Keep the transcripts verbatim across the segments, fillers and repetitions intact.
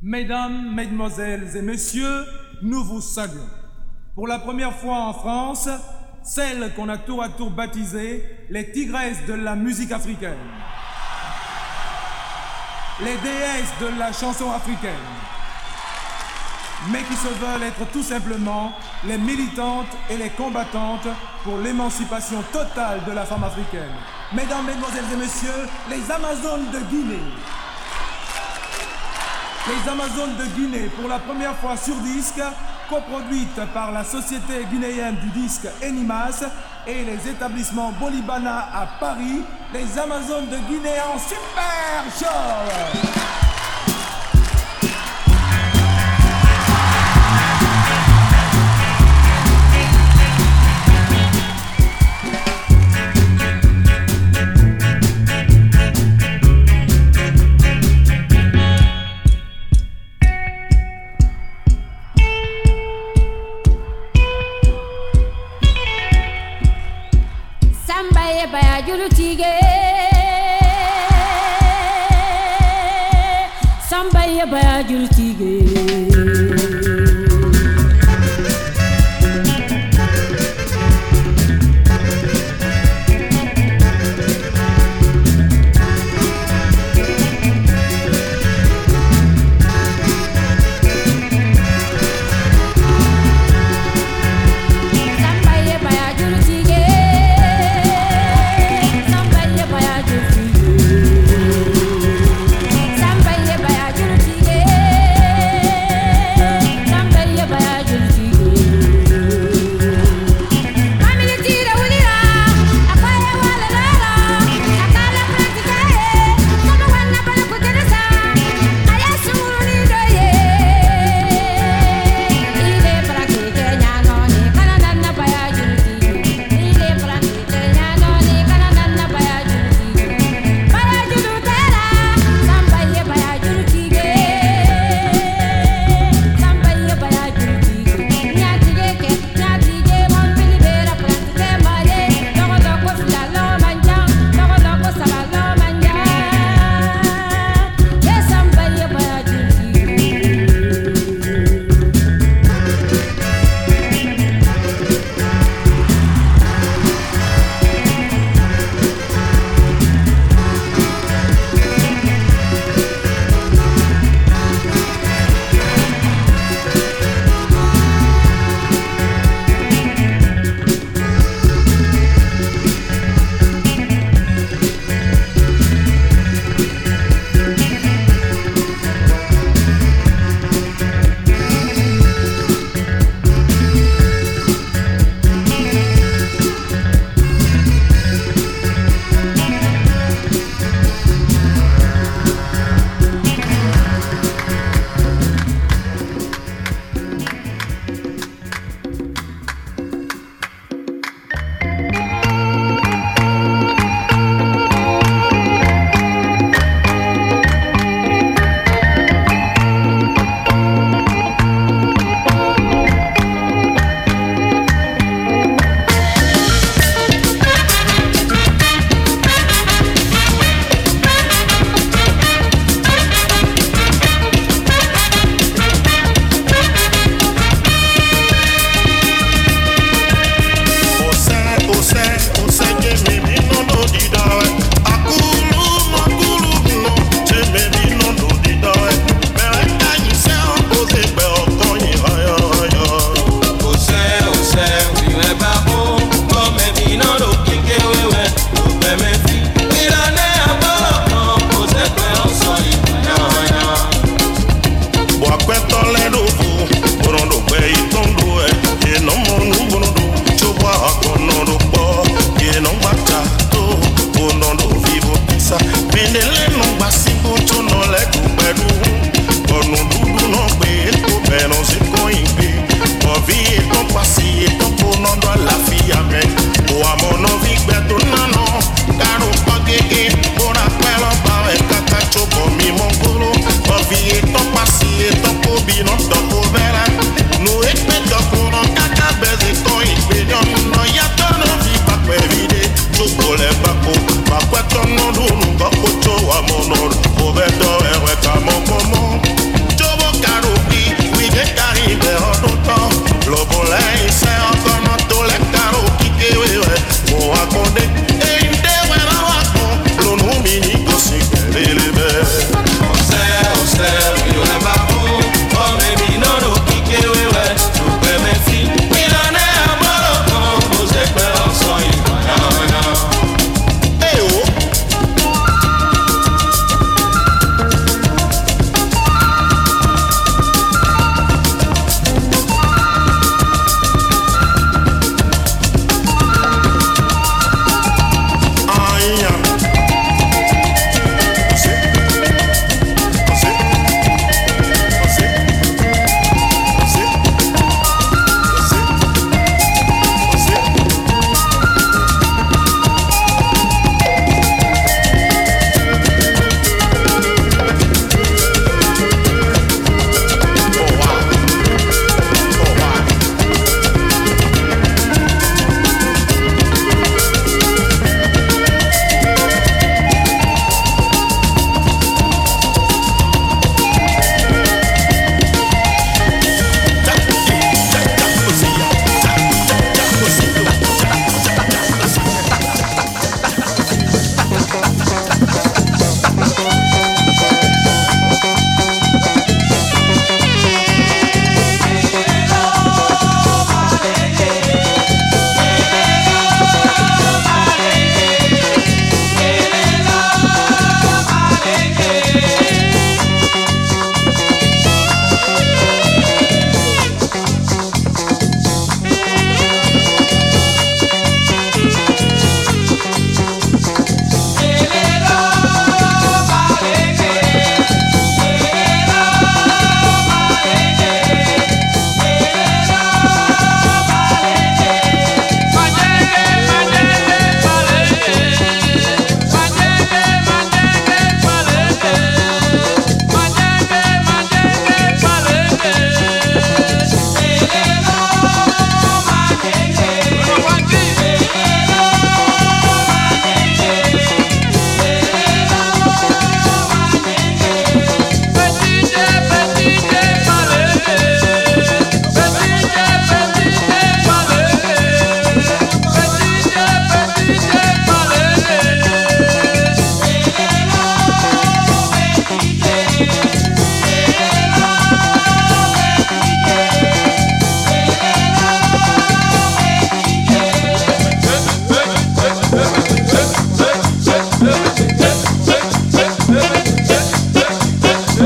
Mesdames, Mesdemoiselles et Messieurs, nous vous saluons. Pour la première fois en France, celle qu'on a tour à tour baptisée les tigresses de la musique africaine, les déesses de la chanson africaine, mais qui se veulent être tout simplement les militantes et les combattantes pour l'émancipation totale de la femme africaine. Mesdames, Mesdemoiselles et Messieurs, les Amazones de Guinée. Les Amazones de Guinée, pour la première fois sur disque, coproduite par la Société guinéenne du disque Enimas et les établissements Bolibana à Paris, les Amazones de Guinée en super show. Baya julu tige Samba ye baya julu tige Yeah.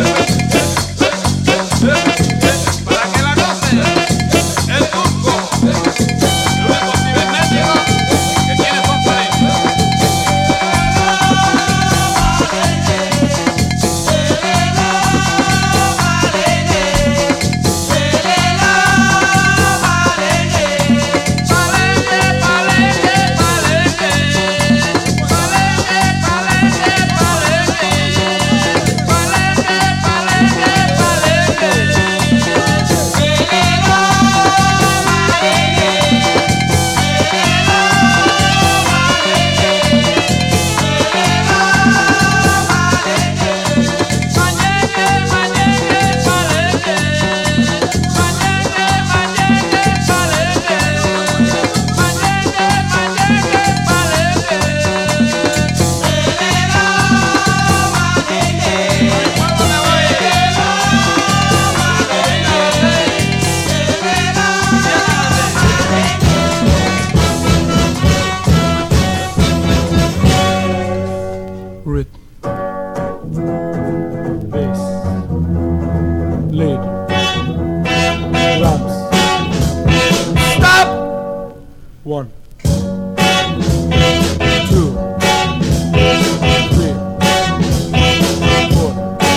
One, two, three, four,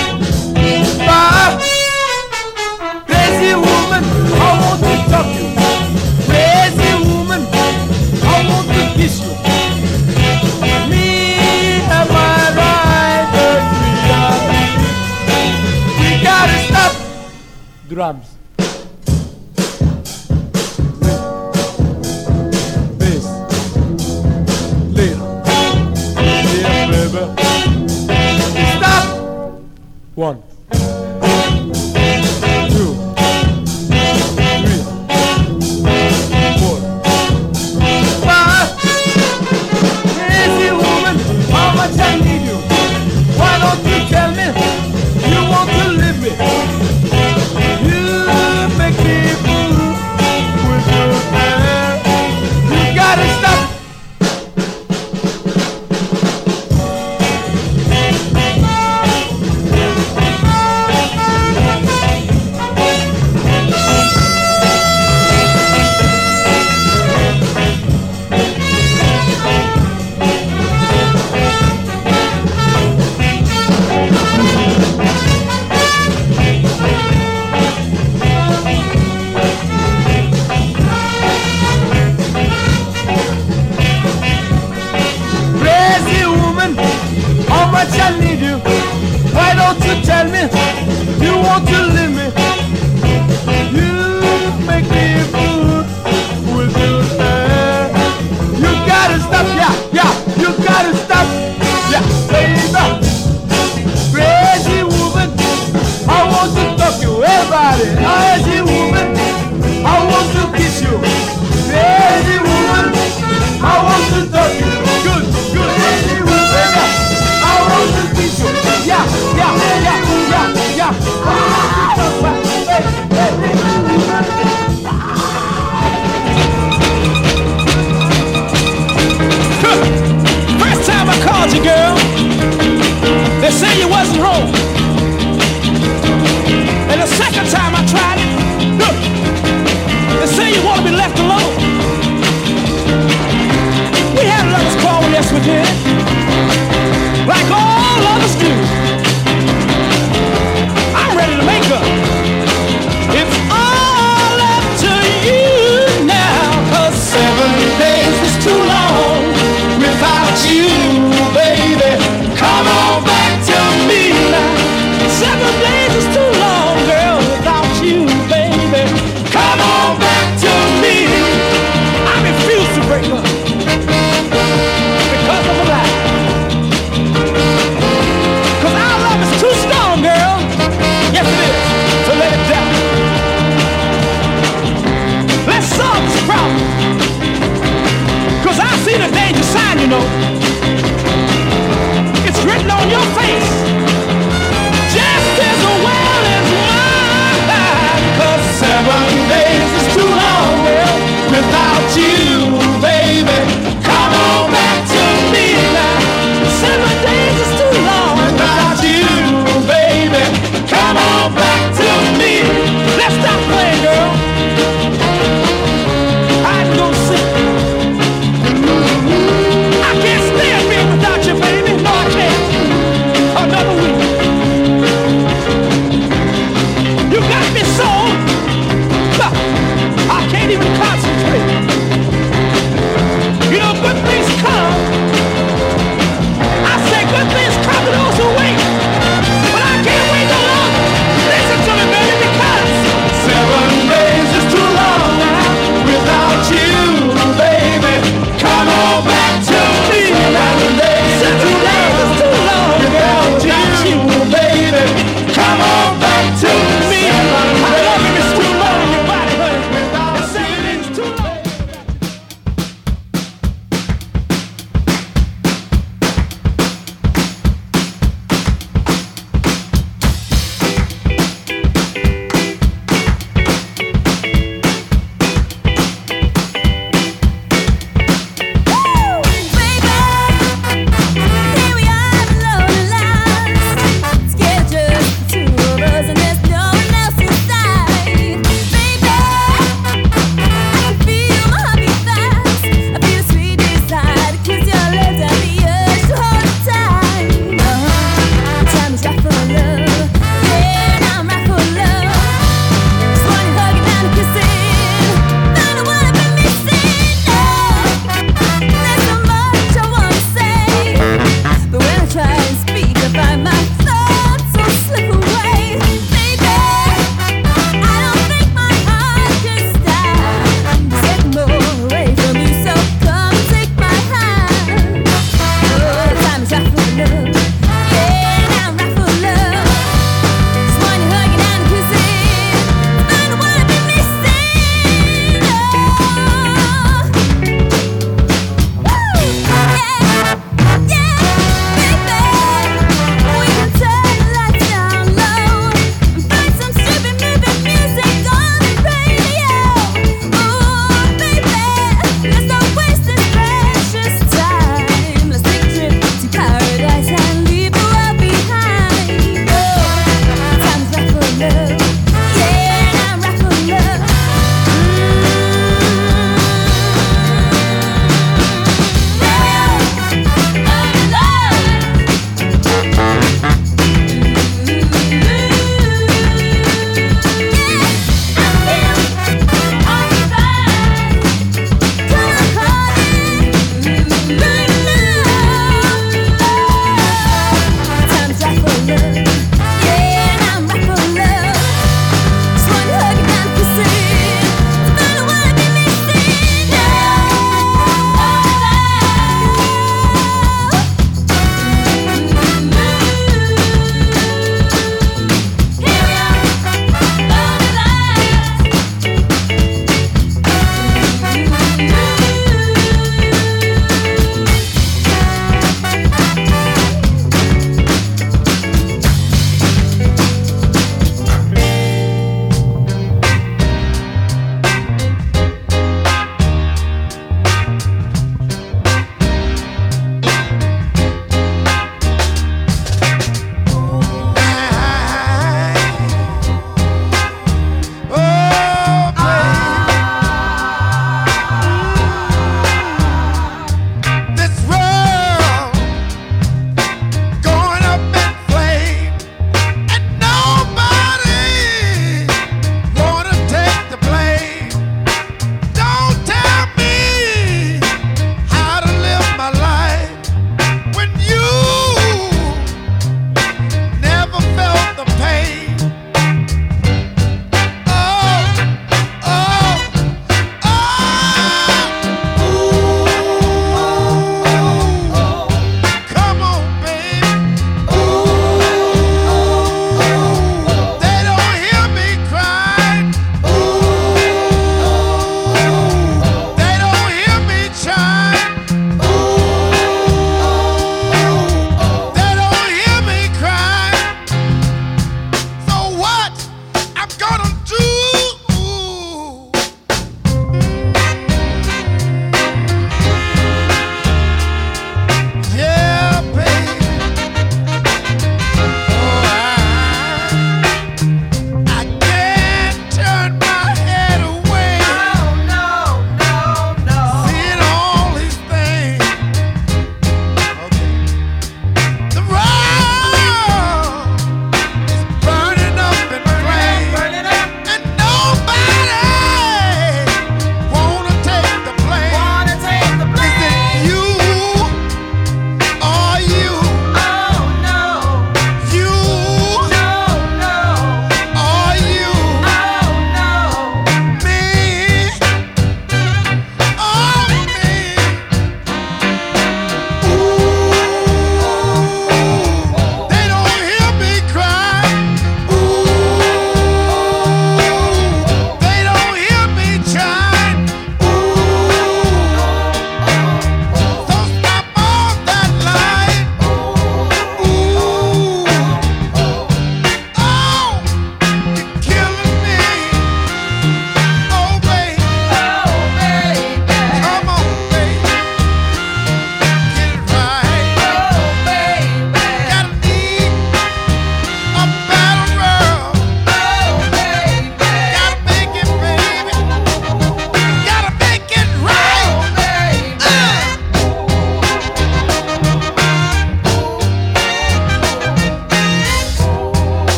five. Crazy woman, I want to talk to you. Crazy woman, I want to kiss you. Me and my rider, we gotta stop. Drums. One, two, three, four, five. Crazy woman, how much I need you? Why don't you tell me you want to live me? You make me move with your hair. You gotta stop. I need you. Why don't you tell me you want to leave me? You make me fool with your hair. You gotta stop, yeah, yeah. You gotta stop, yeah, baby. Crazy woman, I want to talk to everybody. Crazy woman, I want to kiss you. Crazy woman, I want to talk to you. Good, good, crazy woman. Yeah, yeah, yeah, yeah, yeah, yeah.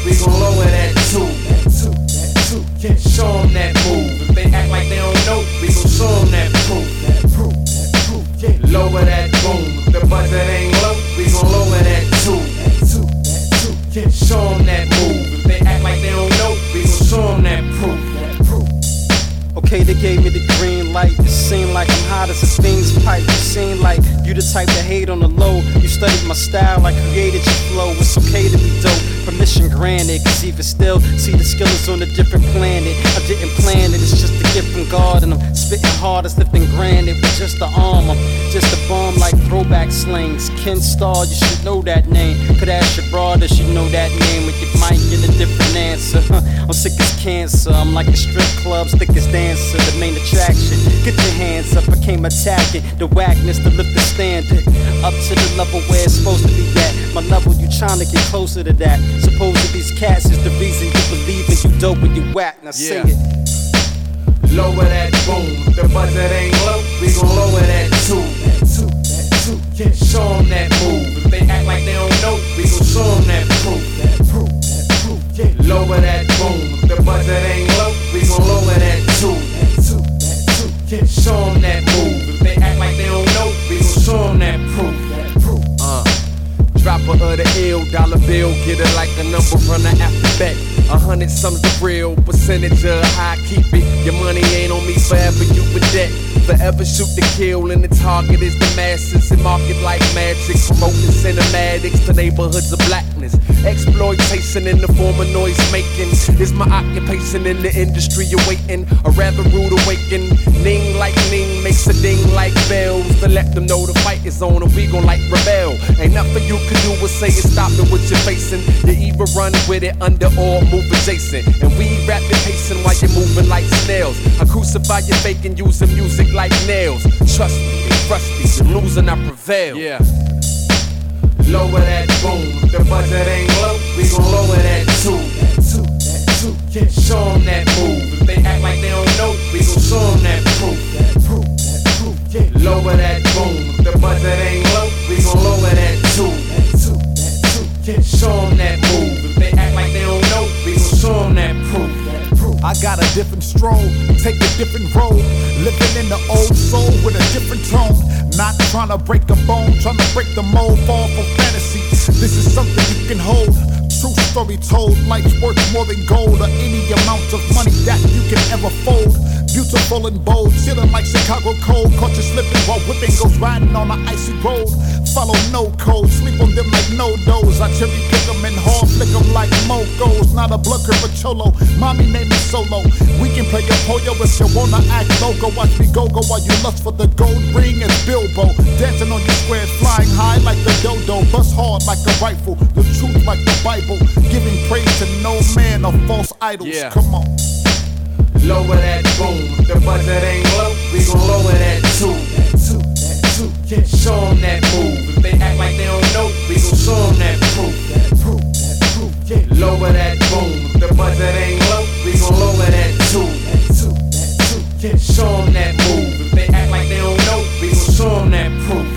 we gon' lower that too. Show them that move. If they act like they don't know, we gon' show them that proof. Lower that boom. If the budget ain't low, we gon' lower that too. Show them that move. If they act like they don't know, we gon' show them that proof. Okay, they gave me the green light. It seemed like I'm hot as a fiend's pipe. It seemed like you the type to hate on the low. You studied my style, I created your flow. It's okay to be dope, permission granted. Cause even still, see the skill is on a different planet. I didn't plan it, it's just a gift from God. And I'm spitting hard as lifting granite with just the arm. I'm just a bomb like throwback slings. Ken Starr, you should know that name. Could ask your broad, does she know that name? But you might get a different answer. I'm sick as cancer, I'm like a strip club's thickest dancer. The main attraction, get your hands up, I came attacking the whackness to lift the standard up to the level where it's supposed to be at. My level, you trying to get closer to that. Supposed to these cats is the reason you believe in you dope when you whack. Now say yeah. it. Lower that boom. If the budget ain't low, we gon' lower that too. Show them that move. If they act like they don't know, we gon' show them that proof. Lower that boom. If the budget ain't low, we gon' lower that too. Show them that move. If they act like they don't know, we gon' show them that proof. Uh, dropper of the ill, dollar bill, get it like a number runner after bet. A hundred sums the real percentage of how I keep it. Your money ain't on me forever, you in debt. Forever shoot the kill, and the target is the masses. And market like magic, promoting cinematics to neighborhoods of blackness. Exploitation in the form of noise making is my occupation in the industry awaiting a rather rude awakening. Ning like ning makes a ding like bells to let them know the fight is on and we gon' like rebel. Ain't nothing you can do but say it, stop it what you're facing. You either run with it under or move adjacent. And we rap the pacing while you're moving like snails. I crucify your faking using music like nails. Trust me, it's rusty, you're losing, I prevail. Yeah. Lower that boom. If the budget ain't low, we gon' lower that too. Show them that move. If they act like they don't know, we gon' show them that proof. Lower that boom. If the budget ain't low, we gon' lower that too. Show them that move. If they act like they don't know, we gon' show them that proof. I got a different stroll, take a different road. Living in the old soul with a different tone. Not trying to break a bone, trying to break the mold, fall from fantasy. This is something you can hold. True story told, life's worth more than gold or any amount of money that you can ever fold. Beautiful and bold, chillin' like Chicago cold. Caught you slipping while whipping goes riding on an icy road. Follow no code, sleep on them like no dos. I cherry pick them and hard flick them like mogos. Not a blood crip or cholo, mommy named me Solo. We can play a pollo if you wanna act loco. Watch me go go while you lust for the gold ring and Bilbo. Dancing on your squares, flying high like the dodo. Bust hard like a rifle, the truth like the Bible. Giving praise to no man or false idols. Yeah. Come on. Lower that boom. If the budget ain't low, we gon' lower that too. Show them that move. If they act like they don't know, we gon' show them that proof. Lower that boom. If the budget ain't low, we gon' lower that too. Show them that move. If they act like they don't know, we gon' show them that proof.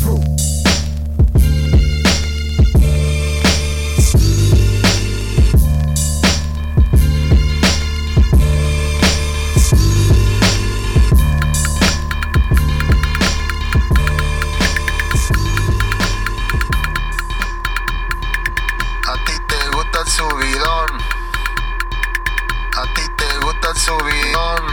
Subidón, a ti te gusta el subidón.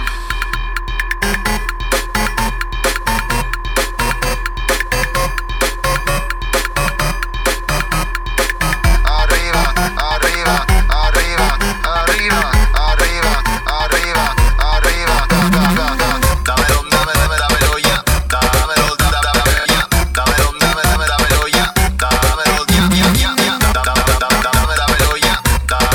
Arriba, arriba, arriba, arriba, arriba, arriba, arriba. Dámelo, dame, dame, dámelo ya. Dámelo, dámelo ya. Dámelo, dame, dame, dámelo ya. Dámelo ya, ya, ya, ya. Dámelo, dámelo ya.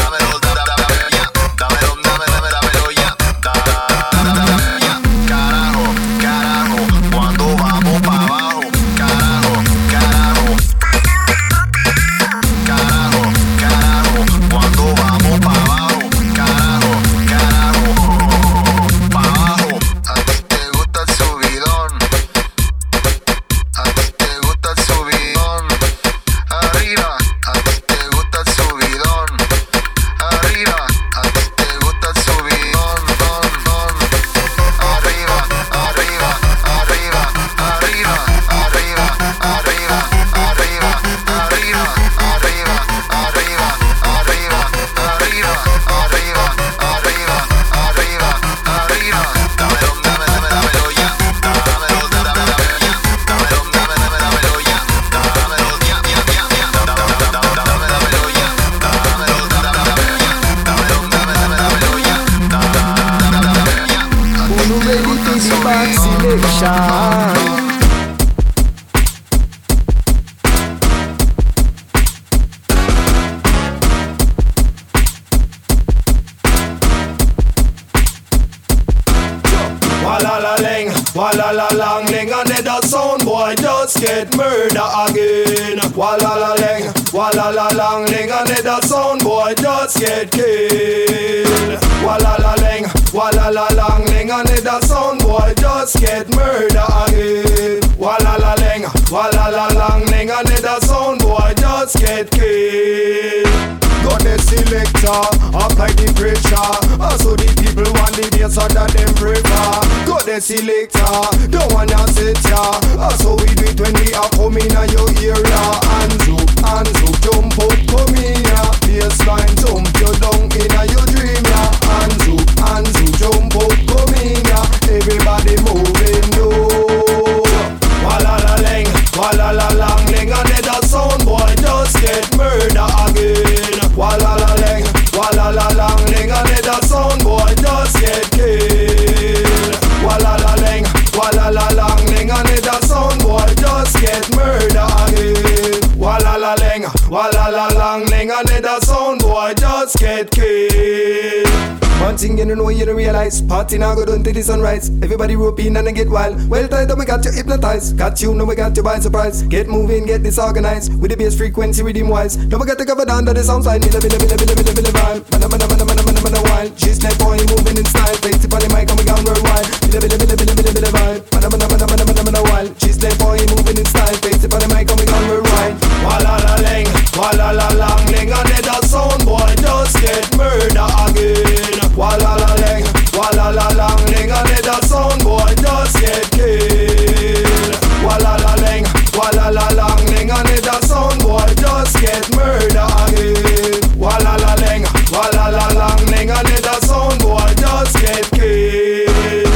Walla la ling, walla la lang ling, and then the sound boy just get murder again. Walla la ling, walla la lang ling, and then the sound boy just get killed. Walla la ling, walla la lang ling, and then the sound boy just get murder again. Walla la ling, walla la lang ling, and then the sound boy just get killed. Got the selector, apply the pressure. So the people want the bass so that them prefer. Got the selector, don't wanna sit ya. So we do it when we are coming in your area. Hands up, hands up, jump up, come here. Bassline jump you down in your dream, yeah. Hands up, hands up, jump up, come here. Everybody moving, no. Walla la ling, walla la lang ling, and then the sound boy just get murder again. Walla la ling, walla la lang ling, and then the sound boy just get killed. Walla la ling, walla la lang ling, and then the sound boy just get murder again. Walla la ling, walla la lang ling, and then the sound boy just get killed. One thing you don't know, you don't realize. Party now go down till the sunrise. Everybody rope in and get wild. Well tight, then we got you hypnotized. Got you, now we got you by surprise. Get moving, get disorganized. With the bass frequency, rhythm wise. Now we got to cover down to the sound side. Milla, milla, milla, milla, milla, milla, vibe. Mana, mana, mana, mana, mana, mana, wild. She's that boy moving in style. Face it on the mic and we gone worldwide. Milla, milla, milla, milla, milla, milla, vibe. Mana, mana, mana, mana, mana, mana, wild. She's that boy moving in style. Face it on the mic and we gone worldwide. Walla la ling, walla la lang ling, and then the sound boy just get murder again. Walla la ling, walla la lang ling, and then the sound boy just get killed. Walla la ling, walla la lang ling, and then the sound boy just get murder again. Walla la ling, walla la lang ling, and then the sound boy just get killed.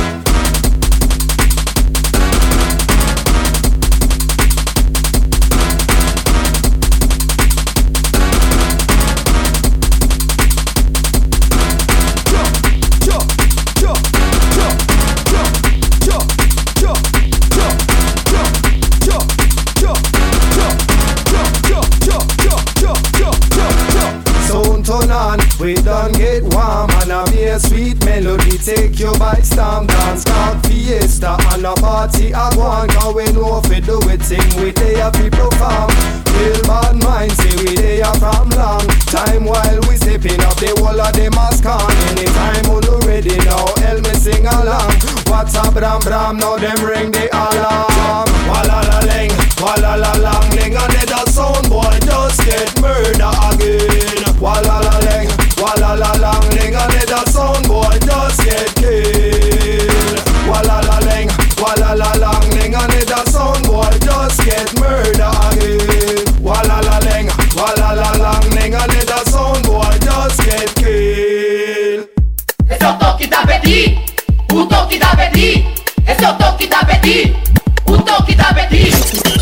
We done get warm and a be a sweet melody take you by storm. Dance talk fiesta and a party a go on. Cause we know if we do it sing we there people perform. Kill bad minds say we there from long time while we stepping up the wall of them mask on. Anytime when you ready now help me sing along. What's up bram bram now them ring the alarm. Walla la ling, walla la lang ling, and then the sound boy just get murder again. Walla la ling, walla la lang ling, and then the sound boy just get killed. Walla la ling, walla la lang ling, and then the sound boy just get murder again. Walla la ling, walla la lang ling, and then the sound boy just get killed. Esse é o toque da Betty, o toque da Betty. Esse é o toque da Betty, o toque da Betty.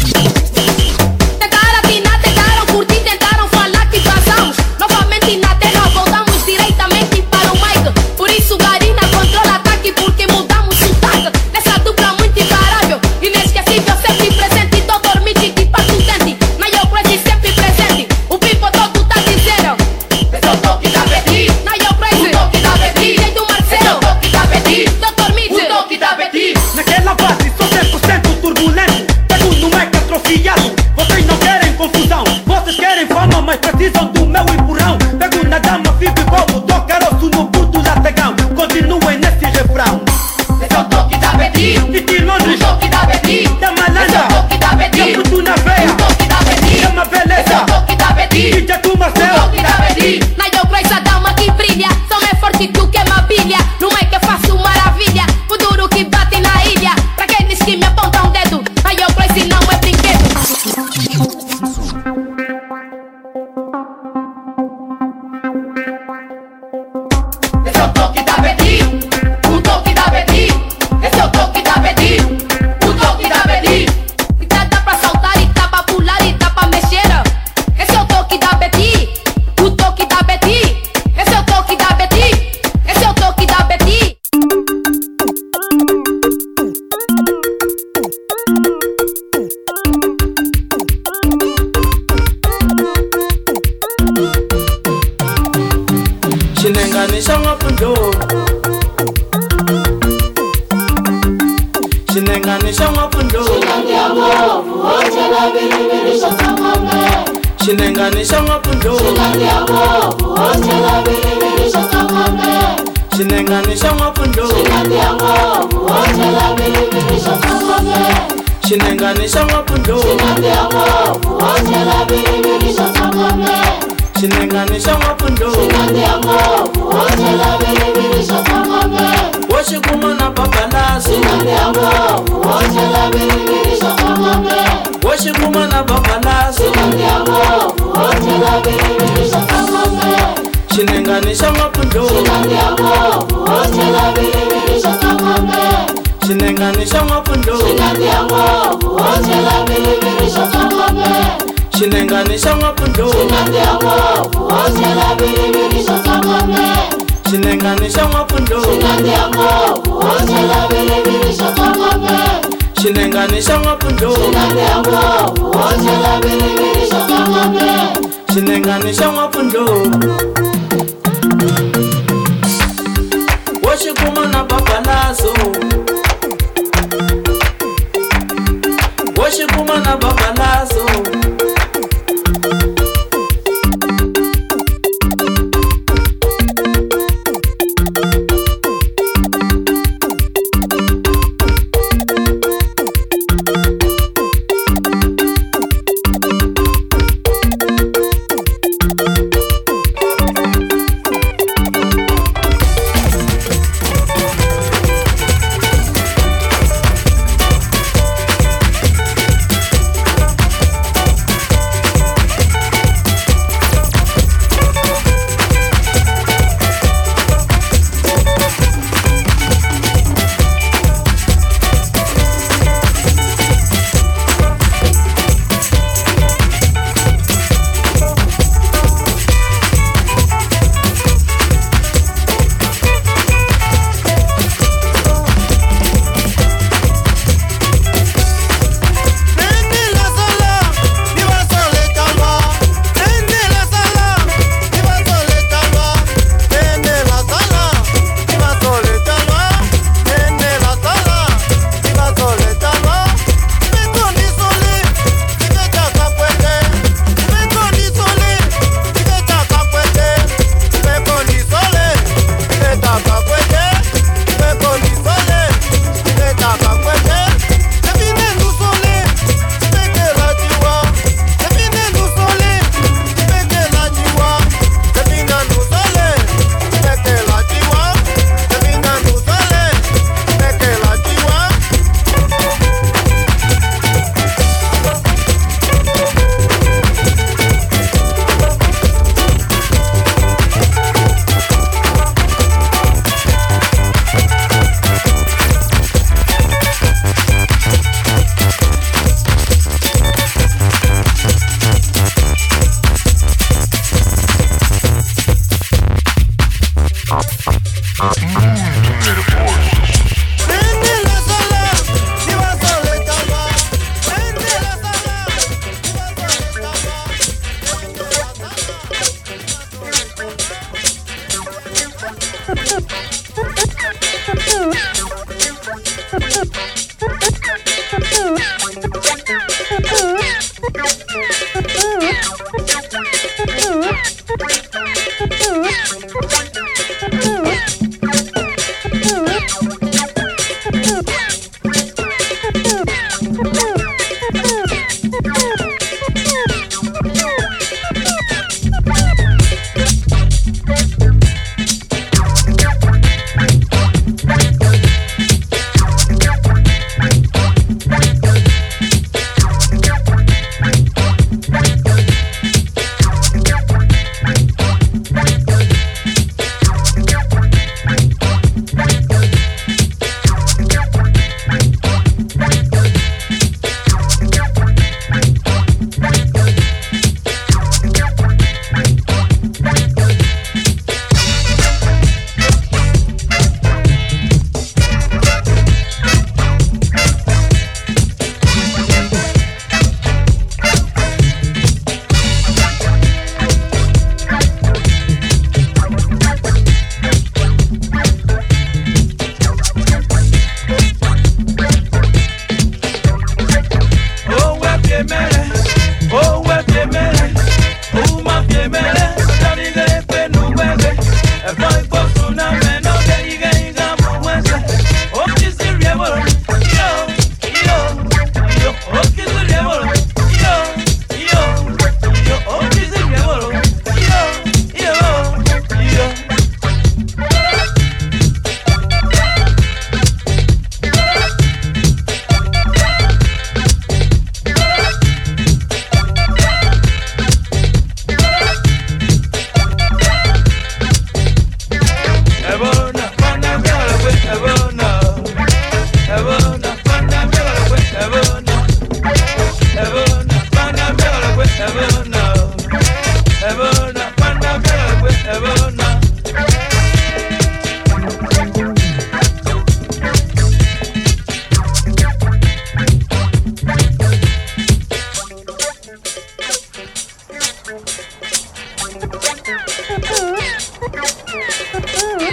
Tentaram atinar, tentaram curtir, tentaram falar que passamos novamente na terra, voltamos diretamente para o mic. Por isso Garina controla ataque, porque mudamos sotaque. Nessa dupla muito imparável, inesquecível, sempre presente. doutor Mitch que patutente, na Yo Crazy sempre presente. O people todo tá dizendo esse é o toque da Betty, na Yo Crazy, o toque da Betty. Rei do Marcelo, o toque da Betty, doutor Mitch, o toque da Betty. Naquela base sou cem por cento turbulento. Pego no mic atrofiado. Vocês não querem confusão, vocês querem fama, mas precisam do meu empurrão. Pego na dama, fico como tô caroço no puto lategão. Continuem nesse refrão. Esse é o toque da Betty, E Tirmones, o toque da Betty. da malandra, Esse é o toque da Betty, e puto na veia, o toque da Betty. chama Esse é beleza, o toque da Betty, D J do o Marcelo. toque da Betty. Na Yo Crazy a dama que brilha, só é forte tu que é mabilha. No mic eu faço maravilha, o duro que bate na ilha. Pra aqueles que me apontam o dedo, na Yo Crazy não é brinquedo. Esse é o toque da Betty, o toque da Betty. Esse é o toque da Betty, o toque da Betty. E dá pra saltar e dá pra pular e dá pra mexer. Esse é o toque da Betty, o toque da Betty. Esse é o toque da Betty, esse é o toque da Betty. Shinenganisha ngapendo Shinenganisha mwapundo Shinandia ngovu Ochela bilibili shotamame Shinenganisha mwapundo Shinandia ngovu Ochela bilibili shotamame Shinenganisha mwapundo Shinandia ngovu Ochela bilibili shotamame Shinenganisha mwapundo Shinandia ngovu Ochela bilibili shotamame Shinenganisha mwapundo Shinandia ngovu Ochela bilibili shotamame Washikuma na babalazo Shinandia ngovu Ochela bilibili shotamame Washikuma na babalazo Shinandia ngovu Ochela bilibili shotamame Shinenganisha mwapundo Shinandia ngovu Ochela bilibili shotamame Shinenganisha mwapundo Shinandia ngovu Ochela bilibili shotamame Shinenganisha mwapundo Shinandia ngovu Ochela bilibili shotamame Shinenganisha mwapundo Shinandia ngovu Ochela bilibili shotamame Shinenganisha mwapundo Shinandia ngovu Ochela bilibili shotamame Shinenganisha mwapundo Washikuma na babalazo Washikuma na babalazo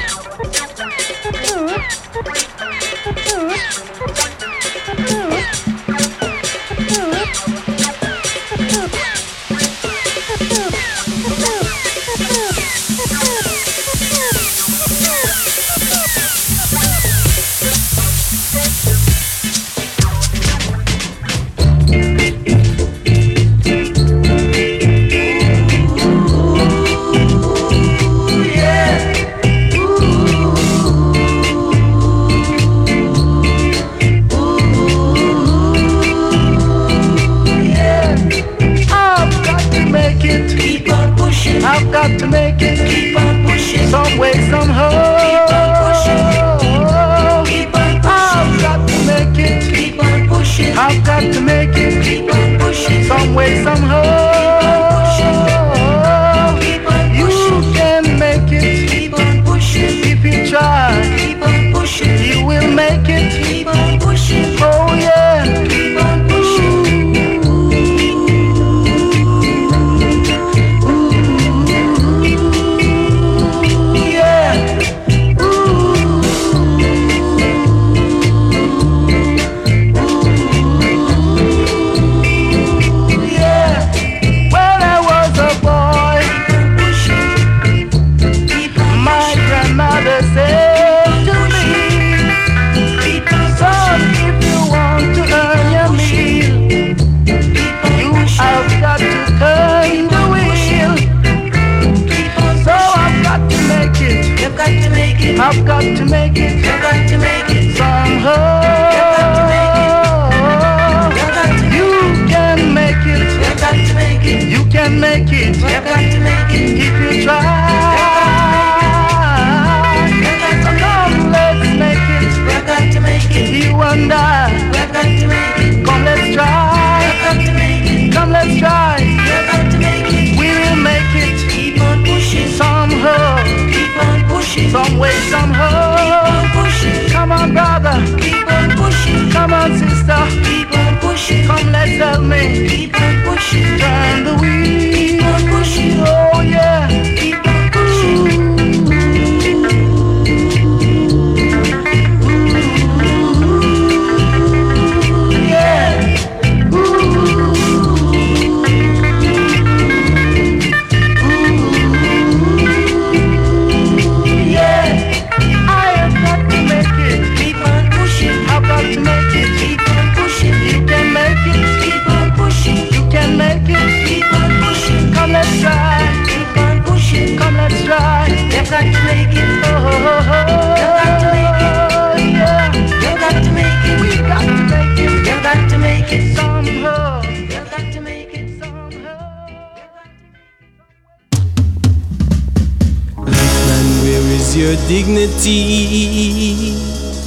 Dignity,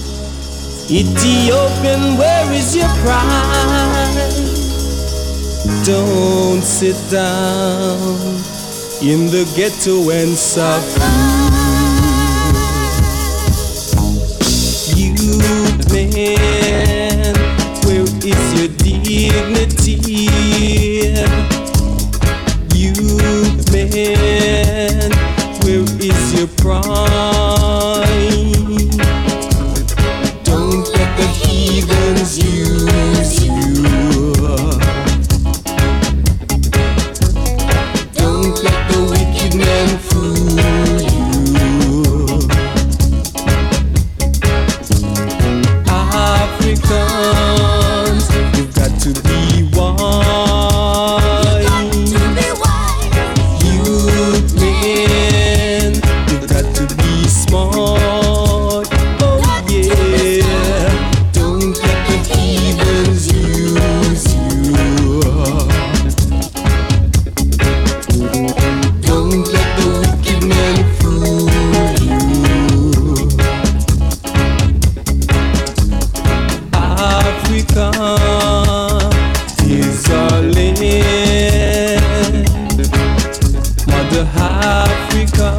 Ethiopian, where is your pride? Don't sit down in the ghetto and suffer. Youth man, where is your dignity? Youth man, where is your pride? Don't let the heathens use you. Don't let the wicked man fool you. Africans, you've got to be wise. Youth men, you've got to be smart. Oh yeah. Don't let the heathens use you. Don't let the wicked man fool you. Africa is our land. Mother Africa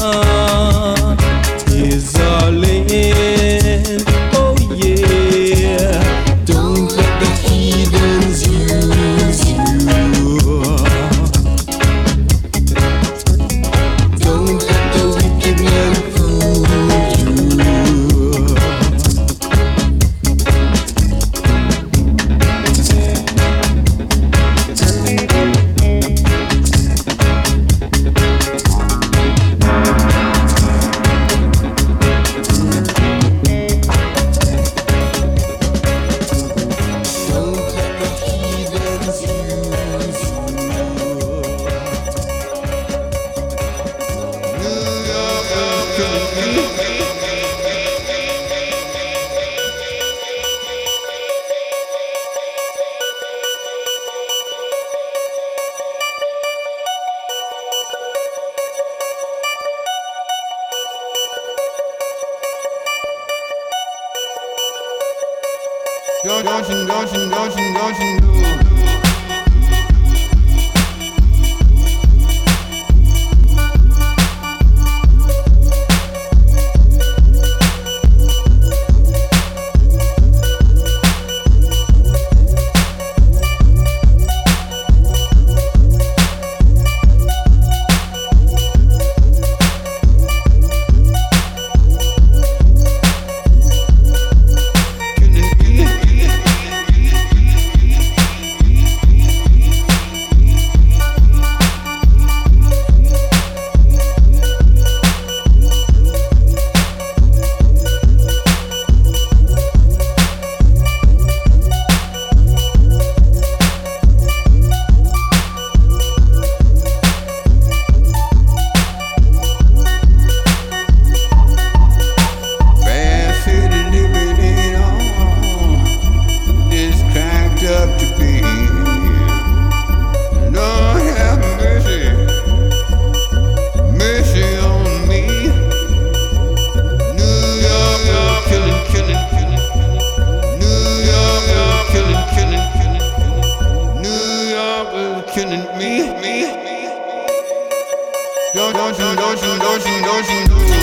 is our land. Oh yeah. Don't let the heathens use you. Don't let the wicked man fool you. Don't, don't you, don't you, don't you, don't you know? Don't, don't you, don't you, don't you, don't you know?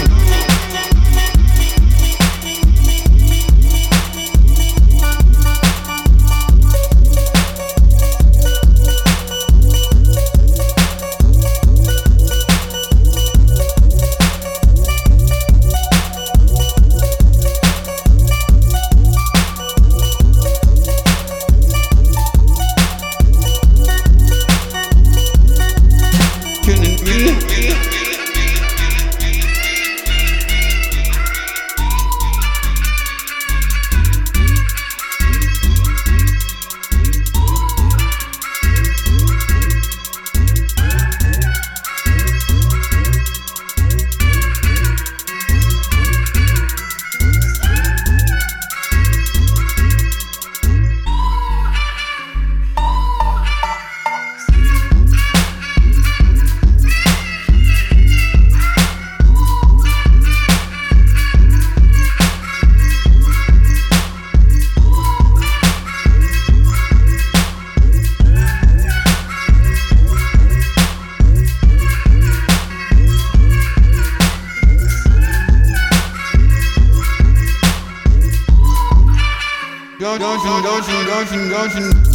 Don't, don't you, don't you, don't you, don't you.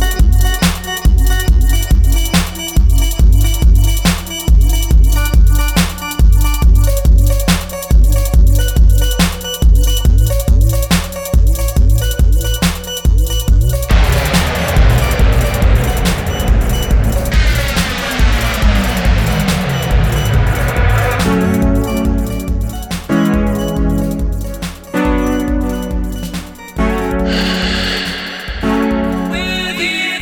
With you.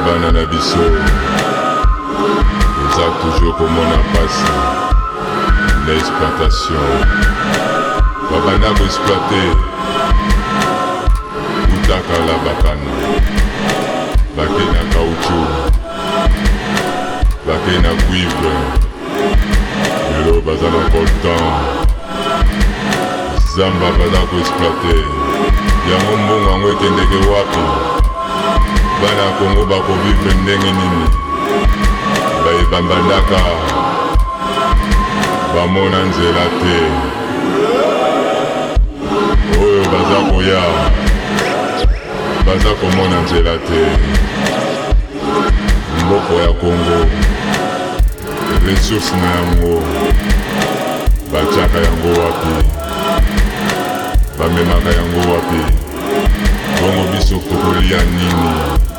bana na biso eza toujours komona pasi na exploitation babanda koexploite utakala bakana bake na caoutchou bake na cuivre lelo baza na coltan zamba baza koexploite yango mbongo yango ekendeke wapi bana ya Kongo bakovivre ndenge nini bayebambandaka bamona nzela te oyo baza koya baza komona nzela te mboko ya Kongo resource na yango batiaka yango wapi bamemaka yango wapi bongo biso tokolia nini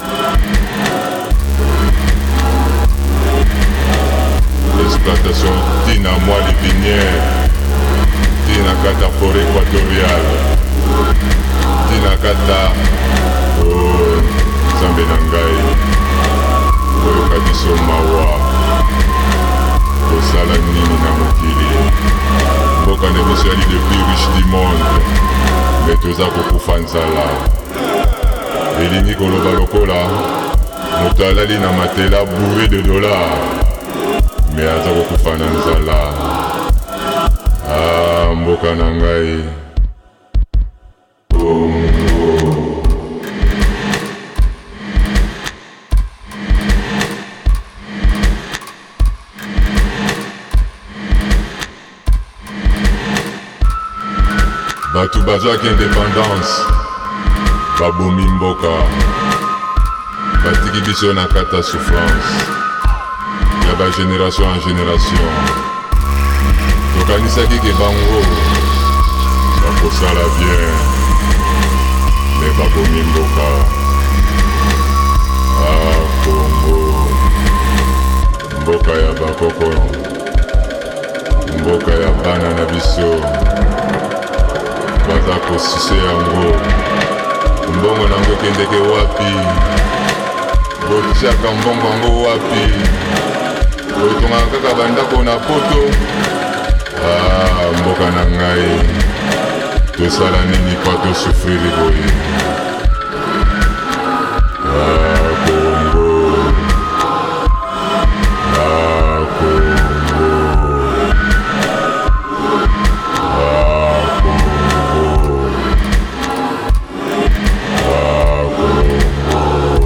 exploitation tina moi les vinières tina kata forêt équatoriale tina kata oh nzambe na ngai oyoka biso mawa tosala nini na mokili mboka na biso yali le plus riche du monde me toza kokufa nzala elingi koloba lokola moto alali na matela bourré de dollars me aza kokufa na nzala. Ah, mboka na ngai Kongo. Batu bazwaki indépendance babomi mboka batiki biso na kata souffrance ya ba génération en génération tokanisaki ke bango bakosala bien me babomi mboka. Ah, Kongo mboka ya bakoko mboka ya bana na biso baza kosise yango mbongo nango ekendeke wapi botiaka mbongo yango wapi otongaka kaka bandako na poto. Ah, mboka na ngai tosala nini pa tosufriri boye. Ah, Kongo ah, Kongo ah, Kongo ah, Kongo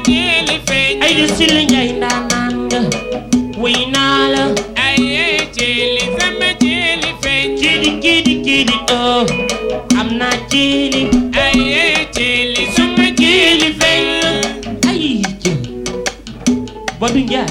jili feeñ ay di sil njay ndaanaan nga wuy naa la aye jili sama jili feeñ jili jili jili oh am naa jili aye jili sama jili feeñ ay jili Badou Ndiaye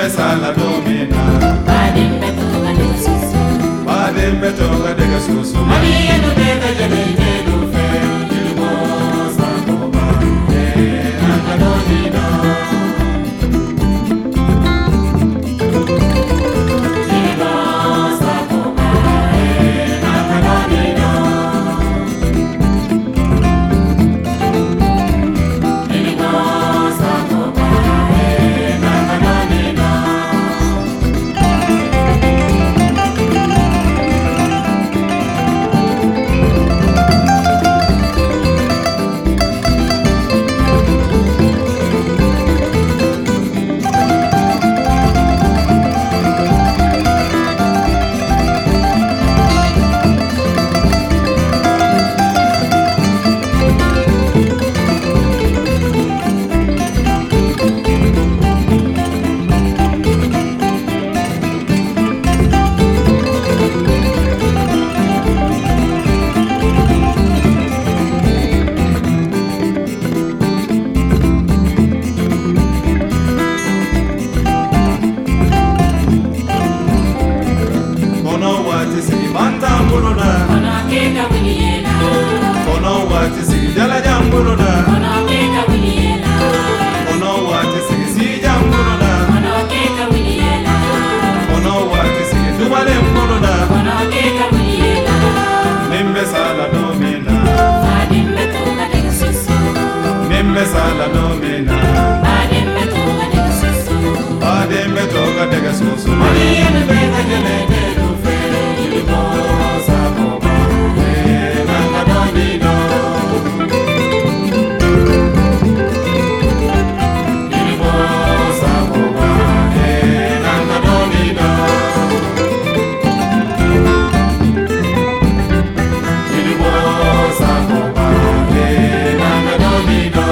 Nimbesala domina Badimbe toga dega susu Badimbe toga dega susu Mariye no dega jelene dufe Ilmo sankoba Nanga domina Ilmo sankoba Nanga domina Ilmo sankoba Nanga domina Nimbesala domina Badimbe toga dega susu Badimbe toga dega susu Mariye no dega jelene dufe Ilmo sankoba Nanga domina Ilmo sankoba Nanga domina Ilmo sankoba Nanga domina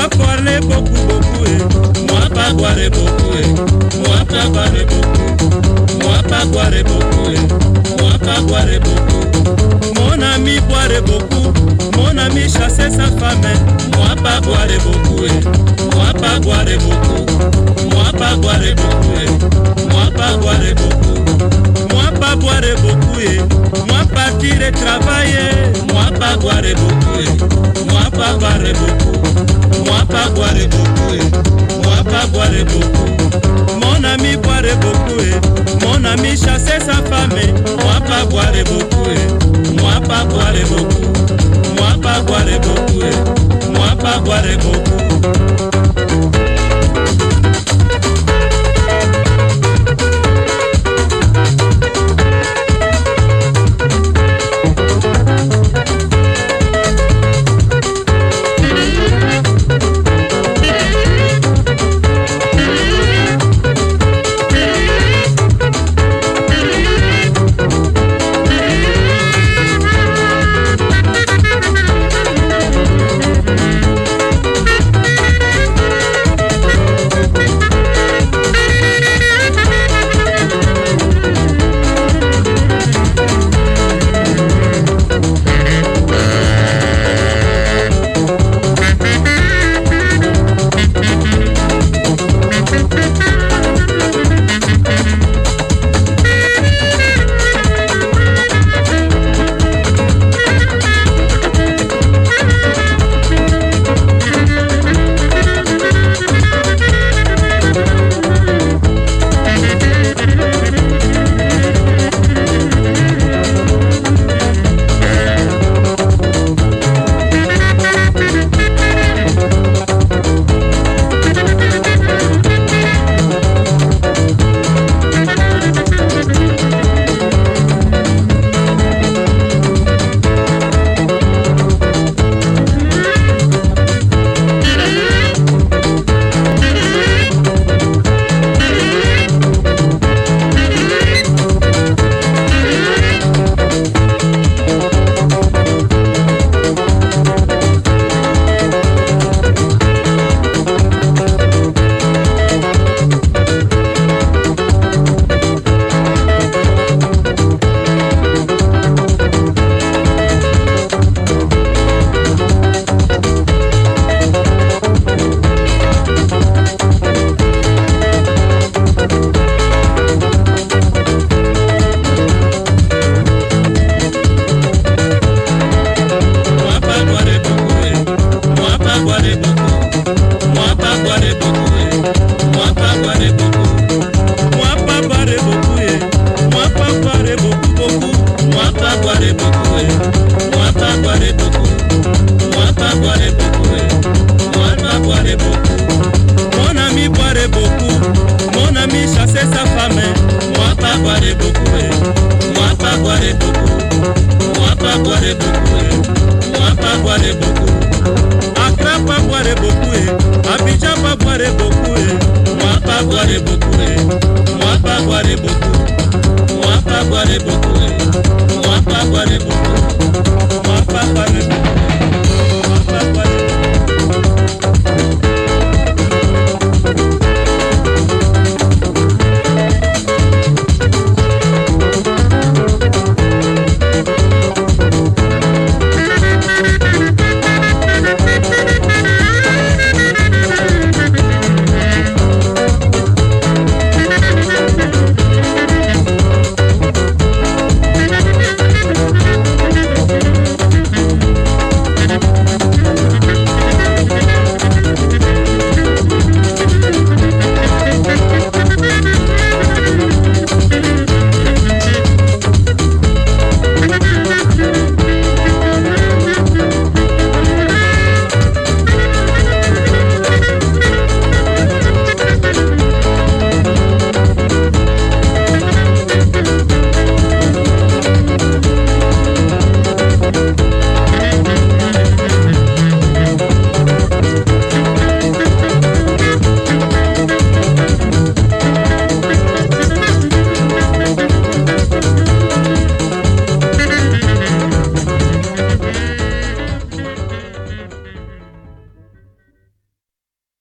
pas parler beaucoup, beaucoup, eh. Moi pas boire beaucoup, eh. Moi pas boire beaucoup. Moi pas boire beaucoup, eh. Moi pas boire beaucoup. Mon ami boire beaucoup. Mon ami chasser sa femme, eh. Moi pas boire beaucoup, eh. Moi pas boire beaucoup. Moi pas boire beaucoup, eh. Moi pas boire beaucoup. Moi pas boire beaucoup, eh. Moi partir et travailler. Moi pas boire beaucoup, eh. Moi pas boire beaucoup. Moi pas boire beaucoup, eh. Moi pas boire beaucoup. Mon ami boire beaucoup, eh. Mon ami chasser sa femme, eh. Moi pas boire beaucoup, eh. Moi pas boire beaucoup. Moi pas boire beaucoup, eh. Moi pas boire beaucoup. Moi pas boire beaucoup, moi pas boire beaucoup.